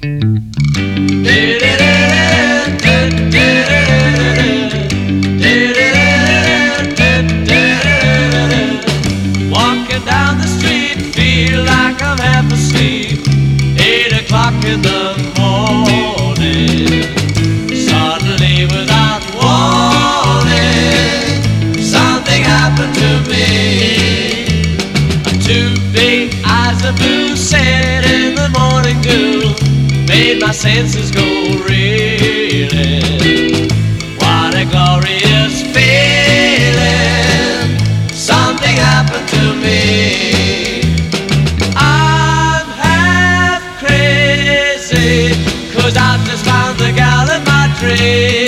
Walking down the street, feel like I'm half asleep. 8 o'clock in the morning. Suddenly, without warning, something happened to me. 2 big eyes of blue set in the morning dew made my senses go reeling. What a glorious feeling! Something happened to me. I'm half crazy, 'cause I've just found the gal in my dream.